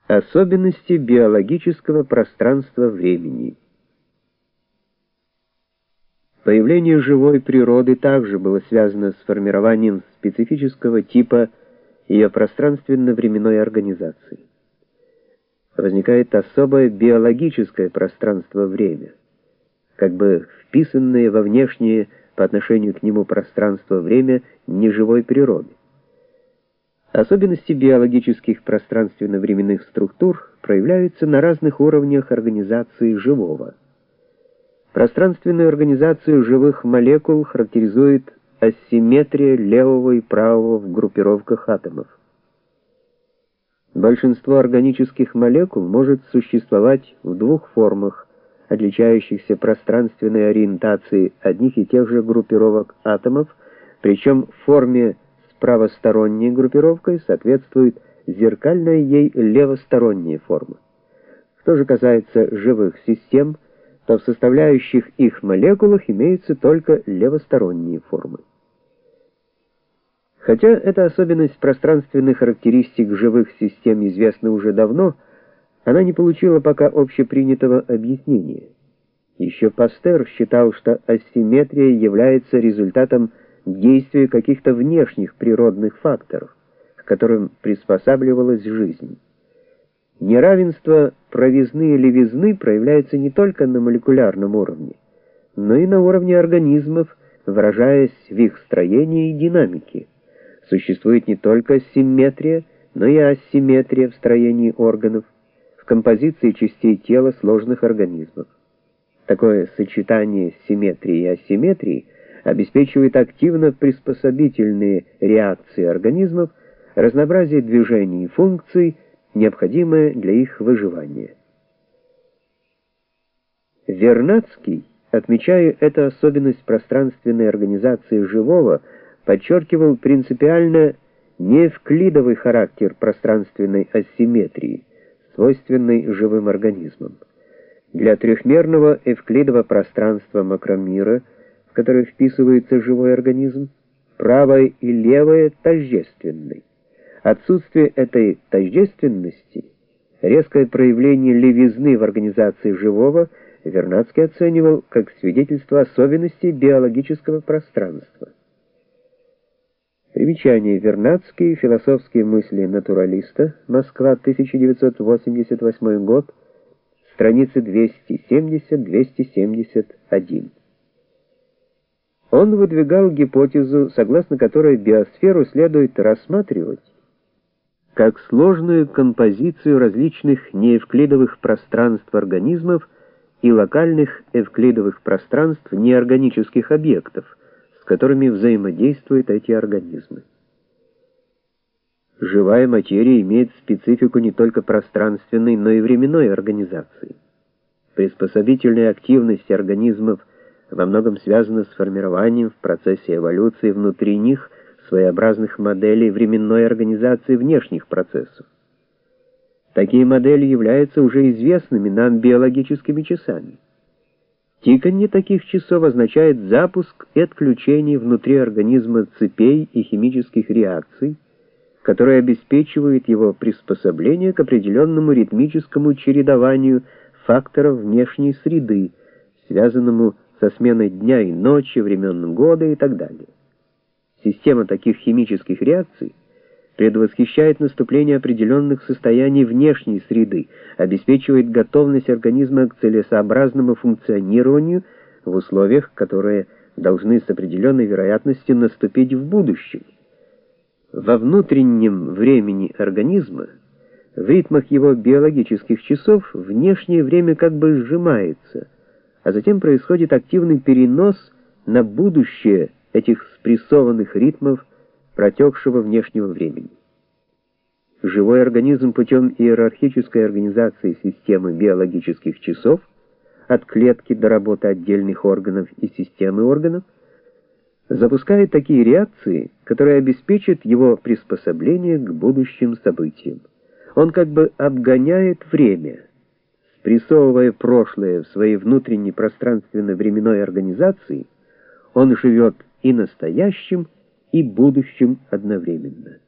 Особенности биологического пространства-времени. Появление живой природы также было связано с формированием специфического типа ее пространственно-временной организации. Возникает особое биологическое пространство-время, как бы вписанное во внешнее по отношению к нему пространство-время неживой природы. Особенности биологических пространственно-временных структур проявляются на разных уровнях организации живого. Пространственную организацию живых молекул характеризует асимметрия левого и правого в группировках атомов. Большинство органических молекул может существовать в двух формах, отличающихся пространственной ориентацией одних и тех же группировок атомов, причем в форме с правосторонней группировкой соответствует зеркальная ей левосторонняя форма. Что же касается живых систем, то в составляющих их молекулах имеются только левосторонние формы. Хотя эта особенность пространственных характеристик живых систем известна уже давно, она не получила пока общепринятого объяснения. Еще Пастер считал, что асимметрия является результатом действия каких-то внешних природных факторов, к которым приспосабливалась жизнь. Неравенство правизны и левизны проявляется не только на молекулярном уровне, но и на уровне организмов, выражаясь в их строении и динамике. Существует не только симметрия, но и асимметрия в строении органов, в композиции частей тела сложных организмов. Такое сочетание симметрии и асимметрии обеспечивает активно приспособительные реакции организмов, разнообразие движений и функций, необходимое для их выживания. Вернадский, отмечая эту особенность пространственной организации живого, подчеркивал принципиально неэвклидовый характер пространственной асимметрии, свойственной живым организмам. Для трехмерного эвклидового пространства макромира, в которое вписывается живой организм, правое и левое тождественны. Отсутствие этой тождественности, резкое проявление левизны в организации живого, Вернадский оценивал как свидетельство особенностей биологического пространства. Примечание. Вернадский. Философские мысли натуралиста. Москва, 1988 год. Страницы 270-271. Он выдвигал гипотезу, согласно которой биосферу следует рассматривать как сложную композицию различных неэвклидовых пространств организмов и локальных эвклидовых пространств неорганических объектов, с которыми взаимодействуют эти организмы. Живая материя имеет специфику не только пространственной, но и временной организации. Приспособительная активность организмов во многом связана с формированием в процессе эволюции внутри них своеобразных моделей временной организации внешних процессов. Такие модели являются уже известными нам биологическими часами. Тиканье таких часов означает запуск и отключение внутри организма цепей и химических реакций, которые обеспечивают его приспособление к определенному ритмическому чередованию факторов внешней среды, связанному со сменой дня и ночи, времен года и так далее. Система таких химических реакций предвосхищает наступление определенных состояний внешней среды, обеспечивает готовность организма к целесообразному функционированию в условиях, которые должны с определенной вероятностью наступить в будущем. Во внутреннем времени организма, в ритмах его биологических часов, внешнее время как бы сжимается, а затем происходит активный перенос на будущее этих спрессованных ритмов протекшего внешнего времени. Живой организм путем иерархической организации системы биологических часов, от клетки до работы отдельных органов и системы органов, запускает такие реакции, которые обеспечат его приспособление к будущим событиям. Он как бы обгоняет время, спрессовывая прошлое в своей внутренней пространственно-временной организации, он живет и настоящим, и будущим одновременно.